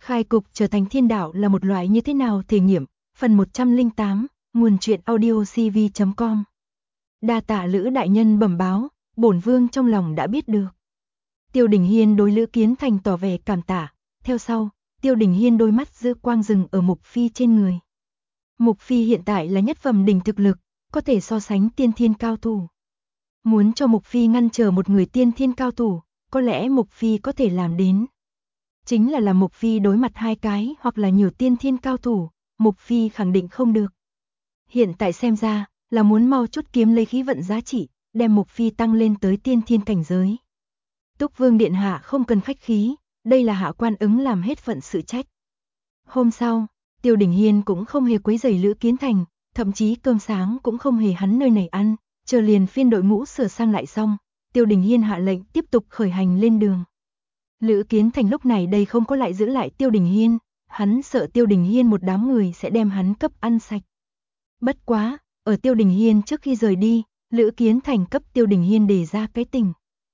Khai cục trở thành thiên đạo là một loại như thế nào thể nghiệm, phần 108, nguồn truyện audio cv.com. Đa tạ Lữ đại nhân bẩm báo, bổn vương trong lòng đã biết được. Tiêu Đình Hiên đối Lữ Kiến Thành tỏ vẻ cảm tạ, theo sau, Tiêu Đình Hiên đôi mắt giữ quang rừng ở Mục Phi trên người. Mục Phi hiện tại là nhất phẩm đỉnh thực lực, có thể so sánh tiên thiên cao thủ. Muốn cho Mục Phi ngăn trở một người tiên thiên cao thủ, có lẽ Mục Phi có thể làm đến. Chính là Mục Phi đối mặt hai cái hoặc là nhiều tiên thiên cao thủ, Mục Phi khẳng định không được. Hiện tại xem ra, là muốn mau chút kiếm lấy khí vận giá trị, đem Mục Phi tăng lên tới tiên thiên cảnh giới. Túc Vương điện hạ không cần khách khí, đây là hạ quan ứng làm hết phận sự trách. Hôm sau, Tiêu Đình Hiên cũng không hề quấy rầy Lữ Kiến Thành, thậm chí cơm sáng cũng không hề hắn nơi này ăn, chờ liền phiên đội ngũ sửa sang lại xong, Tiêu Đình Hiên hạ lệnh tiếp tục khởi hành lên đường. Lữ Kiến Thành lúc này đây không có lại giữ lại Tiêu Đình Hiên, hắn sợ Tiêu Đình Hiên một đám người sẽ đem hắn cấp ăn sạch. Bất quá, ở Tiêu Đình Hiên trước khi rời đi, Lữ Kiến Thành cấp Tiêu Đình Hiên đề ra cái tình.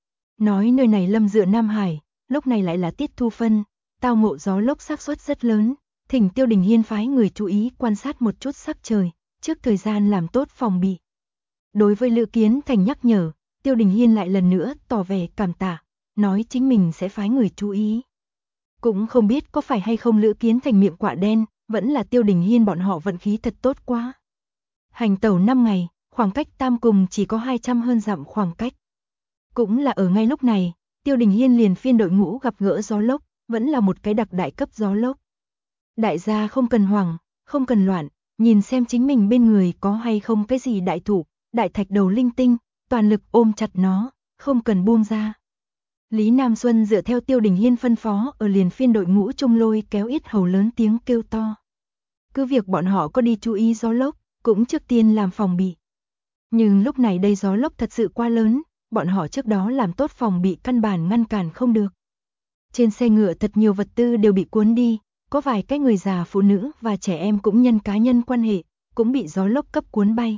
Nói nơi này lâm dựa Nam Hải, lúc này lại là tiết thu phân, tao ngộ gió lốc xác suất rất lớn, thỉnh Tiêu Đình Hiên phái người chú ý quan sát một chút sắc trời, trước thời gian làm tốt phòng bị. Đối với Lữ Kiến Thành nhắc nhở, Tiêu Đình Hiên lại lần nữa tỏ vẻ cảm tạ, nói chính mình sẽ phái người chú ý. Cũng không biết có phải hay không Lữ Kiến Thành miệng quạ đen, vẫn là Tiêu Đình Hiên bọn họ vận khí thật tốt quá. Hành tẩu 5 ngày, khoảng cách Tam Cùng chỉ có 200 hơn dặm khoảng cách. Cũng là ở ngay lúc này, Tiêu Đình Hiên liền phiên đội ngũ gặp gỡ gió lốc, vẫn là một cái đặc đại cấp gió lốc. Đại gia không cần hoảng, không cần loạn, nhìn xem chính mình bên người có hay không cái gì đại thụ, đại thạch đầu linh tinh, toàn lực ôm chặt nó, không cần buông ra. Lý Nam Xuân dựa theo Tiêu Đình Hiên phân phó ở liền phiên đội ngũ trung lôi kéo yết hầu lớn tiếng kêu to. Cứ việc bọn họ có đi chú ý gió lốc, cũng trước tiên làm phòng bị. Nhưng lúc này đây gió lốc thật sự quá lớn, bọn họ trước đó làm tốt phòng bị căn bản ngăn cản không được. Trên xe ngựa thật nhiều vật tư đều bị cuốn đi, có vài cái người già phụ nữ và trẻ em cũng nhân cá nhân quan hệ, cũng bị gió lốc cấp cuốn bay.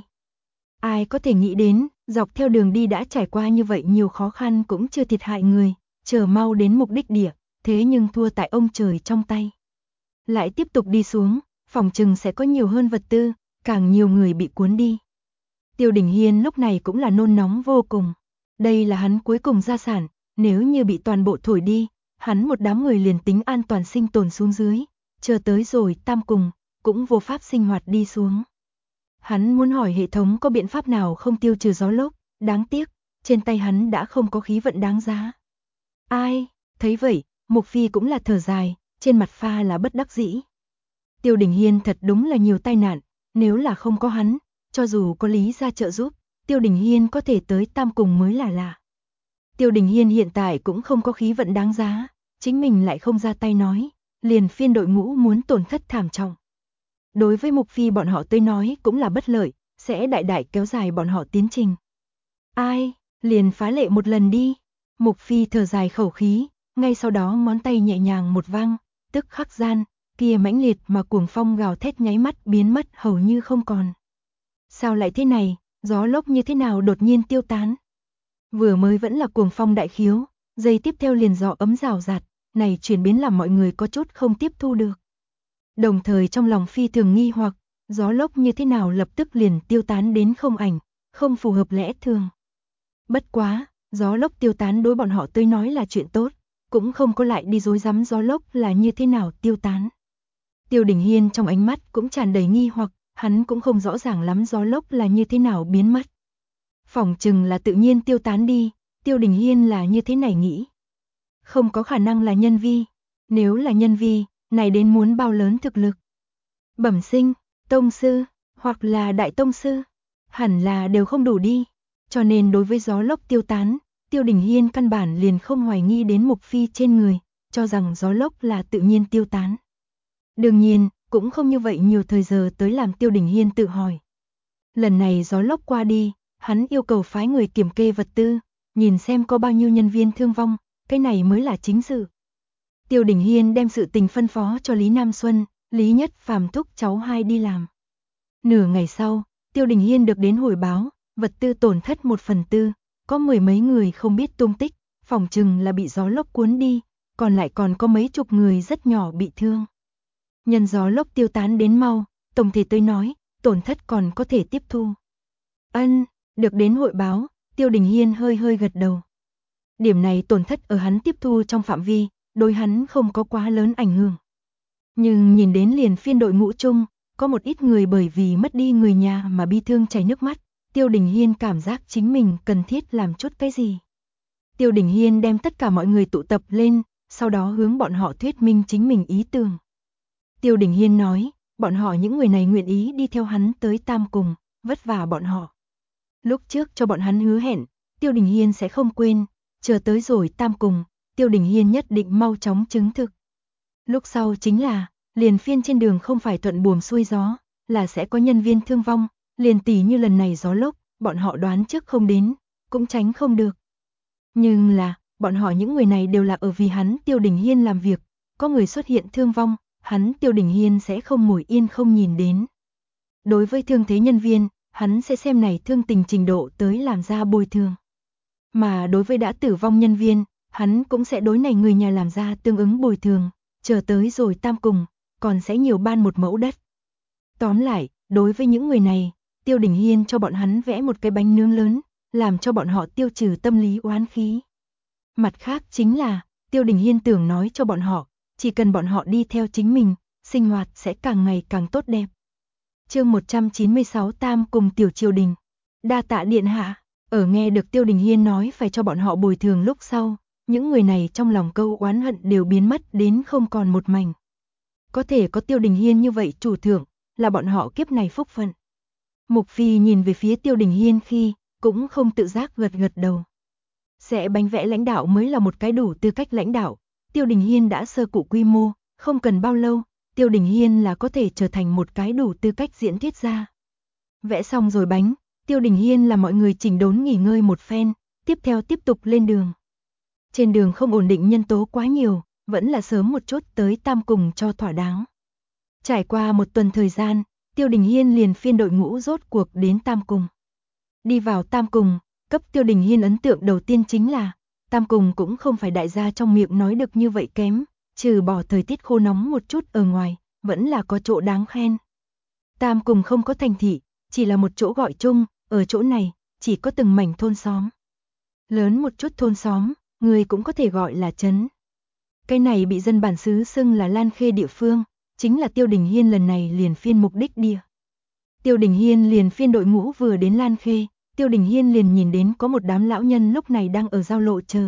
Ai có thể nghĩ đến, dọc theo đường đi đã trải qua như vậy nhiều khó khăn cũng chưa thiệt hại người, chờ mau đến mục đích địa, thế nhưng thua tại ông trời trong tay. Lại tiếp tục đi xuống, phòng chừng sẽ có nhiều hơn vật tư, càng nhiều người bị cuốn đi. Tiêu Đình Hiên lúc này cũng là nôn nóng vô cùng. Đây là hắn cuối cùng gia sản, nếu như bị toàn bộ thổi đi, hắn một đám người liền tính an toàn sinh tồn xuống dưới, chờ tới rồi Tam Cùng, cũng vô pháp sinh hoạt đi xuống. Hắn muốn hỏi hệ thống có biện pháp nào không tiêu trừ gió lốc, đáng tiếc, trên tay hắn đã không có khí vận đáng giá. Ai, thấy vậy, Mục Phi cũng là thở dài, trên mặt pha là bất đắc dĩ. Tiêu Đình Hiên thật đúng là nhiều tai nạn, nếu là không có hắn, cho dù có Lý ra trợ giúp, Tiêu Đình Hiên có thể tới Tam Cùng mới là lạ. Tiêu Đình Hiên hiện tại cũng không có khí vận đáng giá, chính mình lại không ra tay nói, liền phiên đội ngũ muốn tổn thất thảm trọng. Đối với Mục Phi bọn họ tới nói cũng là bất lợi, sẽ đại đại kéo dài bọn họ tiến trình. Ai, liền phá lệ một lần đi. Mục Phi thở dài khẩu khí, ngay sau đó ngón tay nhẹ nhàng một vang, tức khắc gian, kia mãnh liệt mà cuồng phong gào thét nháy mắt biến mất hầu như không còn. Sao lại thế này, gió lốc như thế nào đột nhiên tiêu tán? Vừa mới vẫn là cuồng phong đại khiếu, giây tiếp theo liền gió ấm rào rạt, này chuyển biến làm mọi người có chút không tiếp thu được. Đồng thời trong lòng phi thường nghi hoặc, gió lốc như thế nào lập tức liền tiêu tán đến không ảnh, không phù hợp lẽ thường. Bất quá, gió lốc tiêu tán đối bọn họ tới nói là chuyện tốt, cũng không có lại đi rối rắm gió lốc là như thế nào tiêu tán. Tiêu Đình Hiên trong ánh mắt cũng tràn đầy nghi hoặc, hắn cũng không rõ ràng lắm gió lốc là như thế nào biến mất. Phỏng chừng là tự nhiên tiêu tán đi, Tiêu Đình Hiên là như thế này nghĩ. Không có khả năng là nhân vi, nếu là nhân vi, này đến muốn bao lớn thực lực. Bẩm sinh, tông sư, hoặc là đại tông sư, hẳn là đều không đủ đi. Cho nên đối với gió lốc tiêu tán, Tiêu Đình Hiên căn bản liền không hoài nghi đến Mục Phi trên người, cho rằng gió lốc là tự nhiên tiêu tán. Đương nhiên, cũng không như vậy nhiều thời giờ tới làm Tiêu Đình Hiên tự hỏi. Lần này gió lốc qua đi, hắn yêu cầu phái người kiểm kê vật tư, nhìn xem có bao nhiêu nhân viên thương vong, cái này mới là chính sự. Tiêu Đình Hiên đem sự tình phân phó cho Lý Nam Xuân, Lý Nhất Phàm thúc cháu hai đi làm. Nửa ngày sau, Tiêu Đình Hiên được đến hồi báo, vật tư tổn thất 1/4, có 10 mấy người không biết tung tích, phỏng chừng là bị gió lốc cuốn đi, còn lại còn có mấy chục người rất nhỏ bị thương. Nhân gió lốc tiêu tán đến mau, tổng thể tôi nói, tổn thất còn có thể tiếp thu. Ân, được đến hội báo, Tiêu Đình Hiên hơi hơi gật đầu. Điểm này tổn thất ở hắn tiếp thu trong phạm vi, đối hắn không có quá lớn ảnh hưởng. Nhưng nhìn đến liền phiên đội ngũ chung, có một ít người bởi vì mất đi người nhà mà bi thương chảy nước mắt, Tiêu Đình Hiên cảm giác chính mình cần thiết làm chút cái gì. Tiêu Đình Hiên đem tất cả mọi người tụ tập lên, sau đó hướng bọn họ thuyết minh chính mình ý tưởng. Tiêu Đình Hiên nói, bọn họ những người này nguyện ý đi theo hắn tới Tam Cùng, vất vả bọn họ. Lúc trước cho bọn hắn hứa hẹn, Tiêu Đình Hiên sẽ không quên, chờ tới rồi Tam Cùng, Tiêu Đình Hiên nhất định mau chóng chứng thực. Lúc sau chính là, liền phiên trên đường không phải thuận buồm xuôi gió, là sẽ có nhân viên thương vong, liền tỉ như lần này gió lốc, bọn họ đoán trước không đến, cũng tránh không được. Nhưng là, bọn họ những người này đều là ở vì hắn Tiêu Đình Hiên làm việc, có người xuất hiện thương vong, hắn Tiêu Đình Hiên sẽ không ngồi yên không nhìn đến. Đối với thương thế nhân viên, hắn sẽ xem này thương tình trình độ tới làm ra bồi thường. Mà đối với đã tử vong nhân viên, hắn cũng sẽ đối này người nhà làm ra tương ứng bồi thường, chờ tới rồi Tam Cùng, còn sẽ nhiều ban một mẫu đất. Tóm lại, đối với những người này, Tiêu Đình Hiên cho bọn hắn vẽ một cái bánh nướng lớn, làm cho bọn họ tiêu trừ tâm lý oán khí. Mặt khác chính là, Tiêu Đình Hiên tưởng nói cho bọn họ, chỉ cần bọn họ đi theo chính mình, sinh hoạt sẽ càng ngày càng tốt đẹp. Chương 196 Tam Cùng tiểu triều đình. Đa tạ điện hạ. Ở nghe được Tiêu Đình Hiên nói phải cho bọn họ bồi thường lúc sau, những người này trong lòng câu oán hận đều biến mất đến không còn một mảnh. Có thể có Tiêu Đình Hiên như vậy chủ thượng, là bọn họ kiếp này phúc phận. Mục Phi nhìn về phía Tiêu Đình Hiên khi, cũng không tự giác gật gật đầu. Sẽ bánh vẽ lãnh đạo mới là một cái đủ tư cách lãnh đạo, Tiêu Đình Hiên đã sơ cụ quy mô, không cần bao lâu, Tiêu Đình Hiên là có thể trở thành một cái đủ tư cách diễn thuyết gia. Vẽ xong rồi bánh, Tiêu Đình Hiên là mọi người chỉnh đốn nghỉ ngơi một phen, tiếp theo tiếp tục lên đường. Trên đường không ổn định nhân tố quá nhiều, vẫn là sớm một chút tới Tam Cùng cho thỏa đáng. Trải qua một tuần thời gian, Tiêu Đình Hiên liền phiên đội ngũ rốt cuộc đến Tam Cùng. Đi vào Tam Cùng, cấp Tiêu Đình Hiên ấn tượng đầu tiên chính là, Tam Cùng cũng không phải đại gia trong miệng nói được như vậy kém, trừ bỏ thời tiết khô nóng một chút ở ngoài, vẫn là có chỗ đáng khen. Tam Cùng không có thành thị, chỉ là một chỗ gọi chung, ở chỗ này, chỉ có từng mảnh thôn xóm. Lớn một chút thôn xóm, người cũng có thể gọi là trấn. Cái này bị dân bản xứ xưng là Lan Khê địa phương, chính là Tiêu Đình Hiên lần này liền phiên mục đích địa. Tiêu Đình Hiên liền phiên đội ngũ vừa đến Lan Khê, Tiêu Đình Hiên liền nhìn đến có một đám lão nhân lúc này đang ở giao lộ chờ.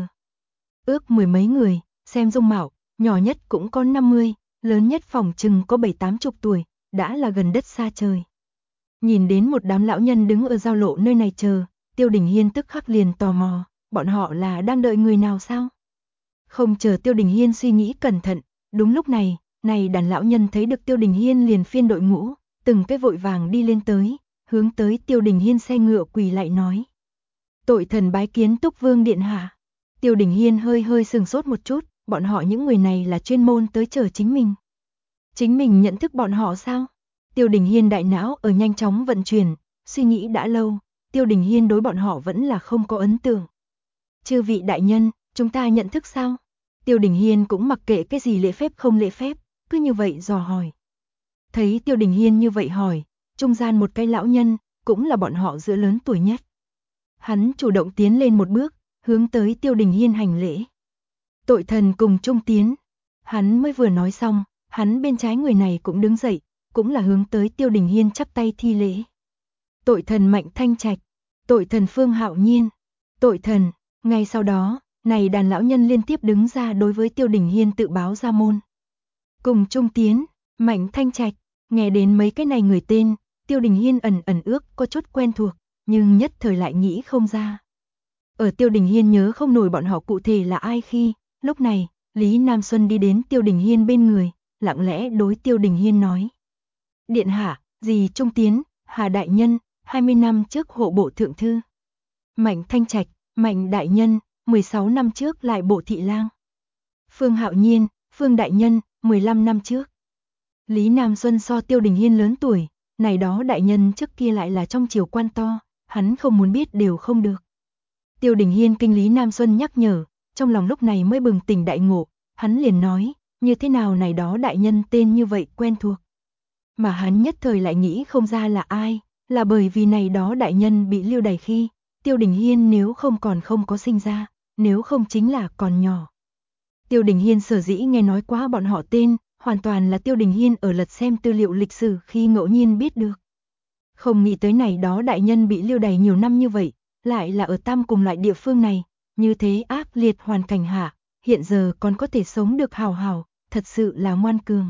Ước mười mấy người, xem dung mạo, nhỏ nhất cũng có 50, lớn nhất phòng chừng có 7-80 tuổi, đã là gần đất xa trời. Nhìn đến một đám lão nhân đứng ở giao lộ nơi này chờ, Tiêu Đình Hiên tức khắc liền tò mò, bọn họ là đang đợi người nào sao? Không chờ Tiêu Đình Hiên suy nghĩ cẩn thận, đúng lúc này, đàn lão nhân thấy được Tiêu Đình Hiên liền phiên đội ngũ, từng cái vội vàng đi lên tới, hướng tới Tiêu Đình Hiên xe ngựa quỳ lại nói. Tội thần bái kiến Túc Vương điện hạ. Tiêu Đình Hiên hơi hơi sừng sốt một chút, bọn họ những người này là chuyên môn tới chờ chính mình. Chính mình nhận thức bọn họ sao? Tiêu Đình Hiên đại não ở nhanh chóng vận chuyển, suy nghĩ đã lâu, Tiêu Đình Hiên đối bọn họ vẫn là không có ấn tượng. Chư vị đại nhân, chúng ta nhận thức sao? Tiêu Đình Hiên cũng mặc kệ cái gì lễ phép không lễ phép, cứ như vậy dò hỏi. Thấy Tiêu Đình Hiên như vậy hỏi, trung gian một cái lão nhân, cũng là bọn họ giữa lớn tuổi nhất. Hắn chủ động tiến lên một bước, hướng tới Tiêu Đình Hiên hành lễ. Tội thần cùng trung tiến. Hắn mới vừa nói xong, hắn bên trái người này cũng đứng dậy, cũng là hướng tới Tiêu Đình Hiên chắp tay thi lễ. Tội thần Mạnh Thanh Trạch, tội thần Phương Hạo Nhiên, tội thần. Ngay sau đó, này đàn lão nhân liên tiếp đứng ra đối với Tiêu Đình Hiên tự báo ra môn. Cùng trung tiến, Mạnh Thanh Trạch, nghe đến mấy cái này người tên, Tiêu Đình Hiên ẩn ẩn ước có chút quen thuộc, nhưng nhất thời lại nghĩ không ra. Ở Tiêu Đình Hiên nhớ không nổi bọn họ cụ thể là ai khi, lúc này, Lý Nam Xuân đi đến Tiêu Đình Hiên bên người, lặng lẽ đối Tiêu Đình Hiên nói. Điện hạ, dì trung tiến, Hà đại nhân, 20 năm trước hộ bộ thượng thư. Mạnh Thanh Trạch, Mạnh đại nhân, 16 năm trước lại bộ thị lang. Phương Hạo Nhiên, Phương đại nhân, 15 năm trước. Lý Nam Xuân so Tiêu Đình Hiên lớn tuổi, này đó đại nhân trước kia lại là trong triều quan to, hắn không muốn biết đều không được. Tiêu Đình Hiên kinh Lý Nam Xuân nhắc nhở, trong lòng lúc này mới bừng tỉnh đại ngộ, hắn liền nói, như thế nào này đó đại nhân tên như vậy quen thuộc. Mà hắn nhất thời lại nghĩ không ra là ai, là bởi vì này đó đại nhân bị lưu đày khi, Tiêu Đình Hiên nếu không còn không có sinh ra, nếu không chính là còn nhỏ. Tiêu Đình Hiên sở dĩ nghe nói quá bọn họ tên, hoàn toàn là Tiêu Đình Hiên ở lật xem tư liệu lịch sử khi ngẫu nhiên biết được. Không nghĩ tới này đó đại nhân bị lưu đày nhiều năm như vậy, lại là ở Tam cùng loại địa phương này, như thế ác liệt hoàn cảnh hạ, hiện giờ còn có thể sống được hào hào, thật sự là ngoan cường.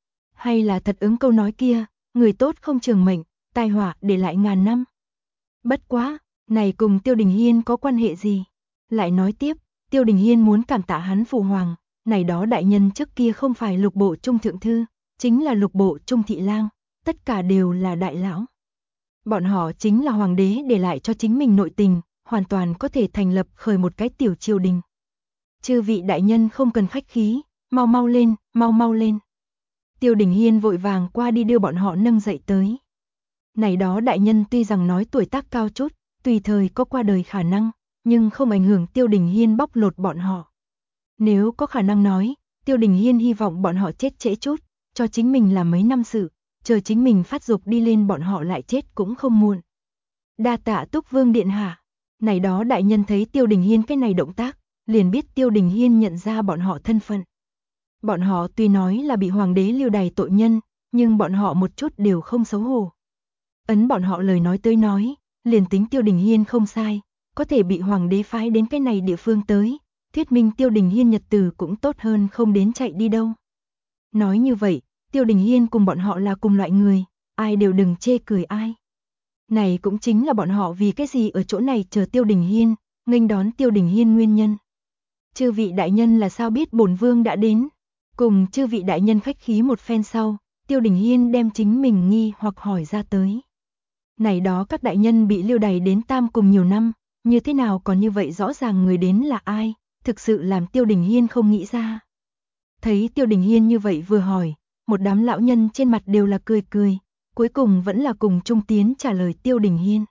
Hay là thật ứng câu nói kia, người tốt không trường mệnh, tai họa để lại ngàn năm. Bất quá, này cùng Tiêu Đình Hiên có quan hệ gì? Lại nói tiếp, Tiêu Đình Hiên muốn cảm tạ hắn phụ hoàng, này đó đại nhân trước kia không phải lục bộ trung thượng thư, chính là lục bộ trung thị lang, tất cả đều là đại lão. Bọn họ chính là hoàng đế để lại cho chính mình nội tình, hoàn toàn có thể thành lập khởi một cái tiểu triều đình. Chư vị đại nhân không cần khách khí, mau mau lên, mau mau lên. Tiêu Đình Hiên vội vàng qua đi đưa bọn họ nâng dậy tới. Này đó đại nhân tuy rằng nói tuổi tác cao chút, tùy thời có qua đời khả năng, nhưng không ảnh hưởng Tiêu Đình Hiên bóc lột bọn họ. Nếu có khả năng nói, Tiêu Đình Hiên hy vọng bọn họ chết trễ chút, cho chính mình làm mấy năm sự, chờ chính mình phát dục đi lên bọn họ lại chết cũng không muộn. Đa tạ Túc Vương điện hạ. Này đó đại nhân thấy Tiêu Đình Hiên cái này động tác, liền biết Tiêu Đình Hiên nhận ra bọn họ thân phận. Bọn họ tuy nói là bị hoàng đế lưu đày tội nhân, nhưng bọn họ một chút đều không xấu hổ. Ấn bọn họ lời nói tới nói, liền tính Tiêu Đình Hiên không sai, có thể bị hoàng đế phái đến cái này địa phương tới, thuyết minh Tiêu Đình Hiên nhật từ cũng tốt hơn không đến chạy đi đâu. Nói như vậy, Tiêu Đình Hiên cùng bọn họ là cùng loại người, ai đều đừng chê cười ai. Này cũng chính là bọn họ vì cái gì ở chỗ này chờ Tiêu Đình Hiên, nghênh đón Tiêu Đình Hiên nguyên nhân. Chư vị đại nhân là sao biết bổn vương đã đến? Cùng chư vị đại nhân khách khí một phen sau, Tiêu Đình Hiên đem chính mình nghi hoặc hỏi ra tới. Này đó các đại nhân bị lưu đày đến Tam cùng nhiều năm, như thế nào còn như vậy rõ ràng người đến là ai, thực sự làm Tiêu Đình Hiên không nghĩ ra. Thấy Tiêu Đình Hiên như vậy vừa hỏi, một đám lão nhân trên mặt đều là cười cười, cuối cùng vẫn là cùng Trung Tiến trả lời Tiêu Đình Hiên.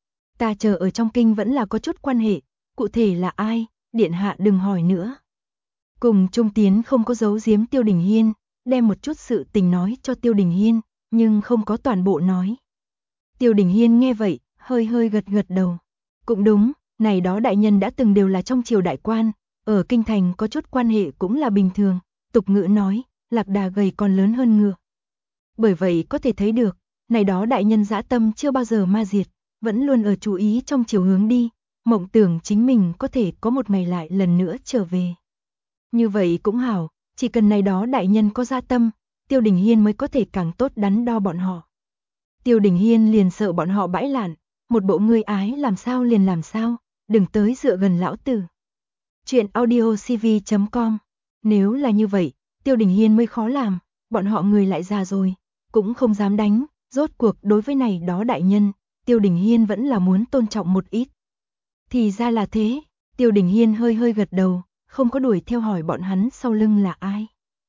Ta chờ ở trong kinh vẫn là có chút quan hệ, cụ thể là ai, điện hạ đừng hỏi nữa. Cùng Trung Tiến không có giấu giếm Tiêu Đình Hiên, đem một chút sự tình nói cho Tiêu Đình Hiên, nhưng không có toàn bộ nói. Tiêu Đình Hiên nghe vậy, hơi hơi gật gật đầu. Cũng đúng, này đó đại nhân đã từng đều là trong triều đại quan, ở kinh thành có chút quan hệ cũng là bình thường, tục ngữ nói, lạc đà gầy còn lớn hơn ngựa. Bởi vậy có thể thấy được, này đó đại nhân dã tâm chưa bao giờ ma diệt, vẫn luôn ở chú ý trong chiều hướng đi, mộng tưởng chính mình có thể có một ngày lại lần nữa trở về. Như vậy cũng hảo, chỉ cần này đó đại nhân có dã tâm, Tiêu Đình Hiên mới có thể càng tốt đắn đo bọn họ. Tiêu Đình Hiên liền sợ bọn họ bãi lạn, một bộ ngươi ái làm sao liền làm sao, đừng tới dựa gần lão tử. Chuyện audiocv.com. Nếu là như vậy, Tiêu Đình Hiên mới khó làm, bọn họ người lại già rồi, cũng không dám đánh, rốt cuộc đối với này đó đại nhân, Tiêu Đình Hiên vẫn là muốn tôn trọng một ít. Thì ra là thế, Tiêu Đình Hiên hơi hơi gật đầu, không có đuổi theo hỏi bọn hắn sau lưng là ai.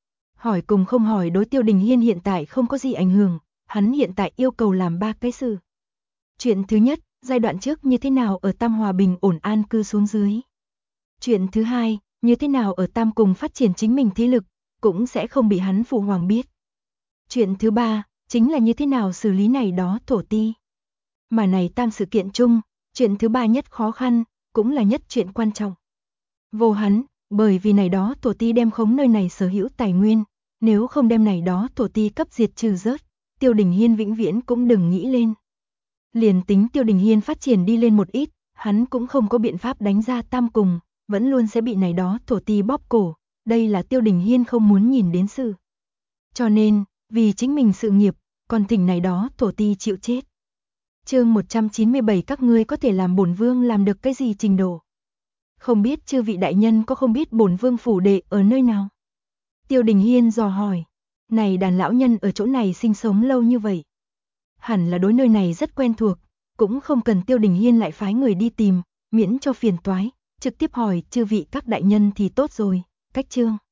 Hỏi cùng không hỏi đối Tiêu Đình Hiên hiện tại không có gì ảnh hưởng, hắn hiện tại yêu cầu làm 3 cái sự. Chuyện thứ nhất, giai đoạn trước như thế nào ở Tam hòa bình ổn an cư xuống dưới. Chuyện thứ hai, như thế nào ở Tam cùng phát triển chính mình thế lực, cũng sẽ không bị hắn phụ hoàng biết. Chuyện thứ ba, chính là như thế nào xử lý này đó thổ ti. Mà này Tam sự kiện chung, chuyện thứ ba nhất khó khăn, cũng là nhất chuyện quan trọng. Vô hắn, bởi vì này đó thổ ti đem khống nơi này sở hữu tài nguyên, nếu không đem này đó thổ ti cấp diệt trừ rớt, Tiêu Đình Hiên vĩnh viễn cũng đừng nghĩ lên. Liền tính Tiêu Đình Hiên phát triển đi lên một ít, hắn cũng không có biện pháp đánh ra Tam cùng, vẫn luôn sẽ bị này đó thổ ti bóp cổ, đây là Tiêu Đình Hiên không muốn nhìn đến sự. Cho nên, vì chính mình sự nghiệp, còn thỉnh này đó thổ ti chịu chết. Chương 197 các ngươi có thể làm bổn vương làm được cái gì trình độ? Không biết chư vị đại nhân có không biết bổn vương phủ đệ ở nơi nào? Tiêu Đình Hiên dò hỏi, này đàn lão nhân ở chỗ này sinh sống lâu như vậy. Hẳn là đối nơi này rất quen thuộc, cũng không cần Tiêu Đình Hiên lại phái người đi tìm, miễn cho phiền toái, trực tiếp hỏi chư vị các đại nhân thì tốt rồi, cách chương.